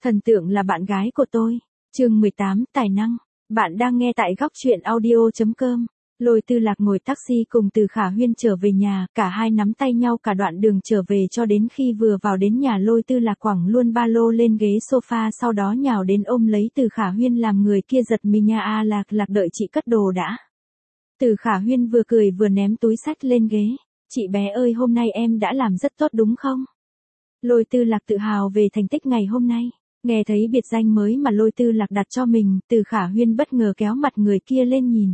Thần tượng là bạn gái của tôi. Chương 18, tài năng. Bạn đang nghe tại góc truyện audio.com. Lôi Tư Lạc ngồi taxi cùng Từ Khả Huyên trở về nhà, cả hai nắm tay nhau cả đoạn đường trở về cho đến khi vừa vào đến nhà Lôi Tư Lạc quẳng luôn ba lô lên ghế sofa, sau đó nhào đến ôm lấy Từ Khả Huyên làm người kia giật mình nha. Lạc đợi chị cất đồ đã. Từ Khả Huyên vừa cười vừa ném túi xách lên ghế. Chị bé ơi, hôm nay em đã làm rất tốt đúng không? Lôi Tư Lạc tự hào về thành tích ngày hôm nay. Nghe thấy biệt danh mới mà Lôi Tư Lạc đặt cho mình, Từ Khả Huyên bất ngờ kéo mặt người kia lên nhìn.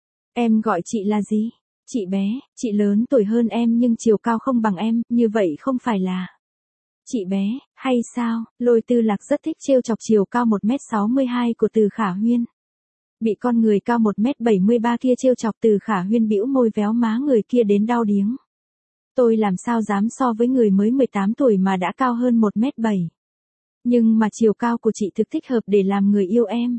Em gọi chị là gì? Chị bé, chị lớn tuổi hơn em nhưng chiều cao không bằng em, như vậy không phải là... Chị bé, hay sao? Lôi Tư Lạc rất thích trêu chọc chiều cao 1m62 của Từ Khả Huyên. Bị con người cao 1m73 kia trêu chọc, Từ Khả Huyên bĩu môi véo má người kia đến đau điếng. Tôi làm sao dám so với người mới 18 tuổi mà đã cao hơn 1m7. Nhưng mà chiều cao của chị thực thích hợp để làm người yêu em.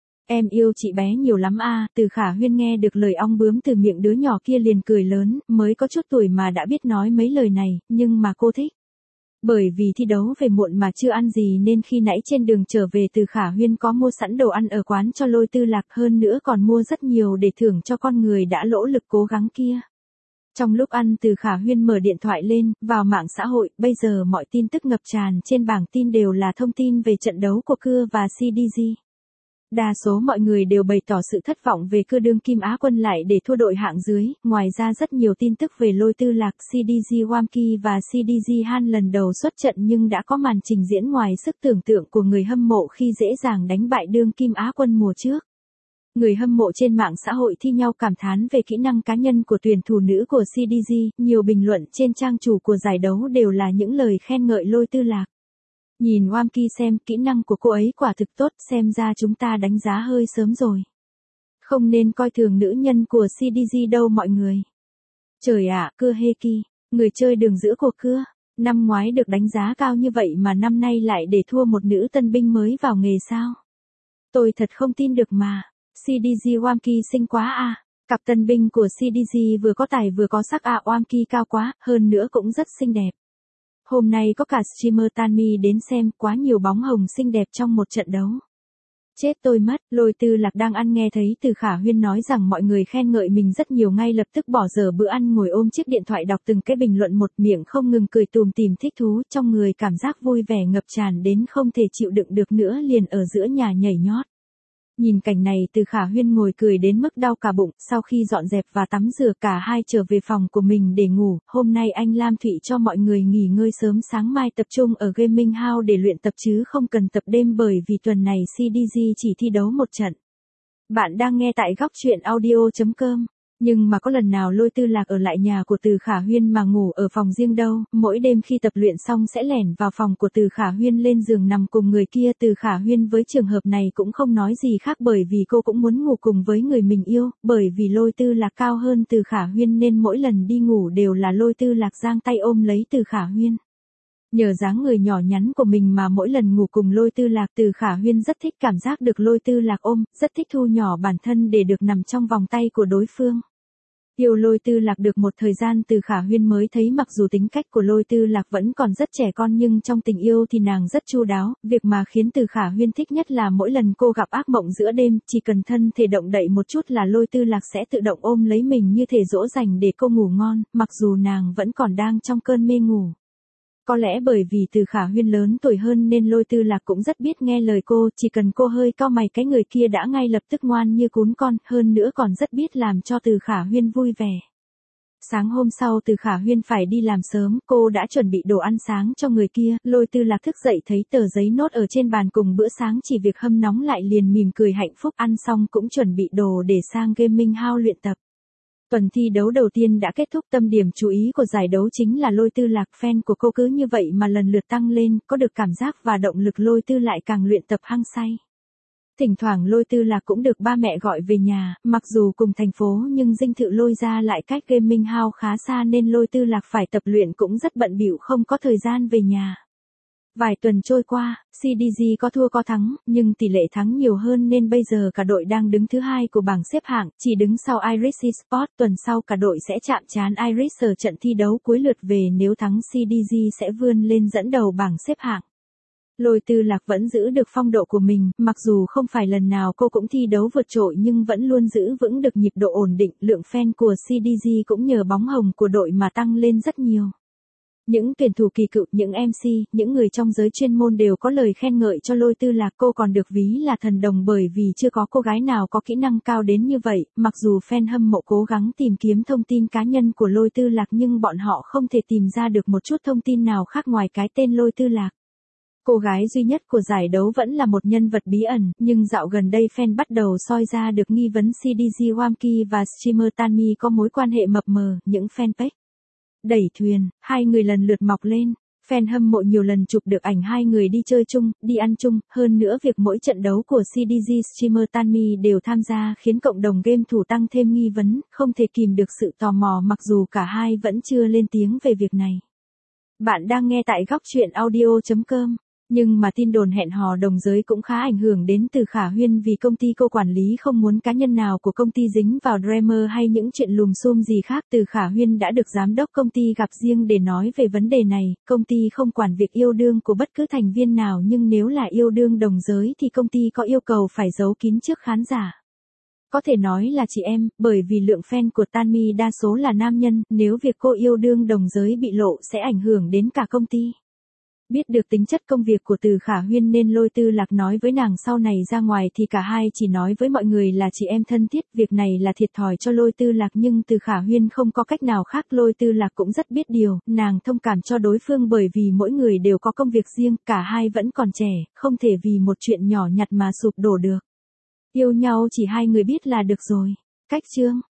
Em yêu chị bé nhiều lắm à. Từ Khả Huyên nghe được lời ong bướm từ miệng đứa nhỏ kia liền cười lớn, mới có chút tuổi mà đã biết nói mấy lời này, nhưng mà cô thích. Bởi vì thi đấu về muộn mà chưa ăn gì nên khi nãy trên đường trở về Từ Khả Huyên có mua sẵn đồ ăn ở quán cho Lôi Tư Lạc, hơn nữa còn mua rất nhiều để thưởng cho con người đã nỗ lực cố gắng kia. Trong lúc ăn, Từ Khả Huyên mở điện thoại lên, vào mạng xã hội, bây giờ mọi tin tức ngập tràn trên bảng tin đều là thông tin về trận đấu của Cưa và CDG. Đa số mọi người đều bày tỏ sự thất vọng về Cưa đương kim Á quân lại để thua đội hạng dưới, ngoài ra rất nhiều tin tức về Lôi Tư Lạc, CDG Wamki và CDG Han lần đầu xuất trận nhưng đã có màn trình diễn ngoài sức tưởng tượng của người hâm mộ khi dễ dàng đánh bại đương kim Á quân mùa trước. Người hâm mộ trên mạng xã hội thi nhau cảm thán về kỹ năng cá nhân của tuyển thủ nữ của CDG, nhiều bình luận trên trang chủ của giải đấu đều là những lời khen ngợi Lôi Tư Lạc. Nhìn Wamki xem, kỹ năng của cô ấy quả thực tốt, xem ra chúng ta đánh giá hơi sớm rồi. Không nên coi thường nữ nhân của CDG đâu mọi người. Trời ạ, Cưa Heki, người chơi đường giữa của Cưa, năm ngoái được đánh giá cao như vậy mà năm nay lại để thua một nữ tân binh mới vào nghề sao? Tôi thật không tin được mà. CDG Wamki xinh quá à. Cặp tân binh của CDG vừa có tài vừa có sắc à. Wamki cao quá, hơn nữa cũng rất xinh đẹp. Hôm nay có cả streamer Tanmi đến xem, quá nhiều bóng hồng xinh đẹp trong một trận đấu. Chết tôi mất. Lôi Tư Lạc đang ăn nghe thấy Từ Khả Huyên nói rằng mọi người khen ngợi mình rất nhiều, ngay lập tức bỏ dở bữa ăn ngồi ôm chiếc điện thoại đọc từng cái bình luận một, miệng không ngừng cười tùm tìm thích thú, trong người cảm giác vui vẻ ngập tràn đến không thể chịu đựng được nữa, liền ở giữa nhà nhảy nhót. Nhìn cảnh này, Từ Khả Huyên ngồi cười đến mức đau cả bụng. Sau khi dọn dẹp và tắm rửa, cả hai trở về phòng của mình để ngủ. Hôm nay anh Lam Thụy cho mọi người nghỉ ngơi sớm, sáng mai tập trung ở Gaming House để luyện tập chứ không cần tập đêm, bởi vì tuần này CDG chỉ thi đấu một trận. Bạn đang nghe tại góc truyện audio.com. Nhưng mà có lần nào Lôi Tư Lạc ở lại nhà của Từ Khả Huyên mà ngủ ở phòng riêng đâu, mỗi đêm khi tập luyện xong sẽ lẻn vào phòng của Từ Khả Huyên lên giường nằm cùng người kia. Từ Khả Huyên với trường hợp này cũng không nói gì khác, bởi vì cô cũng muốn ngủ cùng với người mình yêu, bởi vì Lôi Tư Lạc cao hơn Từ Khả Huyên nên mỗi lần đi ngủ đều là Lôi Tư Lạc giang tay ôm lấy Từ Khả Huyên. Nhờ dáng người nhỏ nhắn của mình mà mỗi lần ngủ cùng Lôi Tư Lạc, Từ Khả Huyên rất thích cảm giác được Lôi Tư Lạc ôm, rất thích thu nhỏ bản thân để được nằm trong vòng tay của đối phương. Yêu Lôi Tư Lạc được một thời gian, Từ Khả Huyên mới thấy mặc dù tính cách của Lôi Tư Lạc vẫn còn rất trẻ con nhưng trong tình yêu thì nàng rất chu đáo. Việc mà khiến Từ Khả Huyên thích nhất là mỗi lần cô gặp ác mộng giữa đêm, chỉ cần thân thể động đậy một chút là Lôi Tư Lạc sẽ tự động ôm lấy mình như thể dỗ dành để cô ngủ ngon, mặc dù nàng vẫn còn đang trong cơn mê ngủ. Có lẽ bởi vì Từ Khả Huyên lớn tuổi hơn nên Lôi Tư Lạc cũng rất biết nghe lời cô, chỉ cần cô hơi cau mày cái người kia đã ngay lập tức ngoan như cún con, hơn nữa còn rất biết làm cho Từ Khả Huyên vui vẻ. Sáng hôm sau Từ Khả Huyên phải đi làm sớm, cô đã chuẩn bị đồ ăn sáng cho người kia. Lôi Tư Lạc thức dậy thấy tờ giấy nốt ở trên bàn cùng bữa sáng, chỉ việc hâm nóng lại liền mỉm cười hạnh phúc, ăn xong cũng chuẩn bị đồ để sang Gaming House luyện tập. Tuần thi đấu đầu tiên đã kết thúc, tâm điểm chú ý của giải đấu chính là Lôi Tư Lạc. Fan của cô cứ như vậy mà lần lượt tăng lên, có được cảm giác và động lực Lôi Tư lại càng luyện tập hăng say. Thỉnh thoảng Lôi Tư Lạc cũng được ba mẹ gọi về nhà, mặc dù cùng thành phố nhưng dinh thự Lôi gia lại cách Gaming House khá xa nên Lôi Tư Lạc phải tập luyện cũng rất bận bịu, không có thời gian về nhà. Vài tuần trôi qua, CDG có thua có thắng, nhưng tỷ lệ thắng nhiều hơn nên bây giờ cả đội đang đứng thứ 2 của bảng xếp hạng, chỉ đứng sau Iris Esports. Tuần sau cả đội sẽ chạm trán Iris ở trận thi đấu cuối lượt về, nếu thắng CDG sẽ vươn lên dẫn đầu bảng xếp hạng. Lôi Tư Lạc vẫn giữ được phong độ của mình, mặc dù không phải lần nào cô cũng thi đấu vượt trội nhưng vẫn luôn giữ vững được nhịp độ ổn định, lượng fan của CDG cũng nhờ bóng hồng của đội mà tăng lên rất nhiều. Những tuyển thủ kỳ cựu, những MC, những người trong giới chuyên môn đều có lời khen ngợi cho Lôi Tư Lạc, cô còn được ví là thần đồng bởi vì chưa có cô gái nào có kỹ năng cao đến như vậy, mặc dù fan hâm mộ cố gắng tìm kiếm thông tin cá nhân của Lôi Tư Lạc nhưng bọn họ không thể tìm ra được một chút thông tin nào khác ngoài cái tên Lôi Tư Lạc. Cô gái duy nhất của giải đấu vẫn là một nhân vật bí ẩn, nhưng dạo gần đây fan bắt đầu soi ra được nghi vấn CDG Wamki và streamer Tanmi có mối quan hệ mập mờ, những fanpage đẩy thuyền, hai người lần lượt mọc lên. Fan hâm mộ nhiều lần chụp được ảnh hai người đi chơi chung, đi ăn chung, hơn nữa việc mỗi trận đấu của CDG streamer Tanmi đều tham gia khiến cộng đồng game thủ tăng thêm nghi vấn, không thể kìm được sự tò mò mặc dù cả hai vẫn chưa lên tiếng về việc này. Bạn đang nghe tại góc truyện audio.com. Nhưng mà tin đồn hẹn hò đồng giới cũng khá ảnh hưởng đến Từ Khả Huyên vì công ty cô quản lý không muốn cá nhân nào của công ty dính vào drama hay những chuyện lùm xùm gì khác. Từ Khả Huyên đã được giám đốc công ty gặp riêng để nói về vấn đề này, công ty không quản việc yêu đương của bất cứ thành viên nào nhưng nếu là yêu đương đồng giới thì công ty có yêu cầu phải giấu kín trước khán giả. Có thể nói là chị em, bởi vì lượng fan của Tanmi đa số là nam nhân, nếu việc cô yêu đương đồng giới bị lộ sẽ ảnh hưởng đến cả công ty. Biết được tính chất công việc của Từ Khả Huyên nên Lôi Tư Lạc nói với nàng sau này ra ngoài thì cả hai chỉ nói với mọi người là chị em thân thiết, việc này là thiệt thòi cho Lôi Tư Lạc nhưng Từ Khả Huyên không có cách nào khác. Lôi Tư Lạc cũng rất biết điều, nàng thông cảm cho đối phương bởi vì mỗi người đều có công việc riêng, cả hai vẫn còn trẻ, không thể vì một chuyện nhỏ nhặt mà sụp đổ được. Yêu nhau chỉ hai người biết là được rồi. Cách chương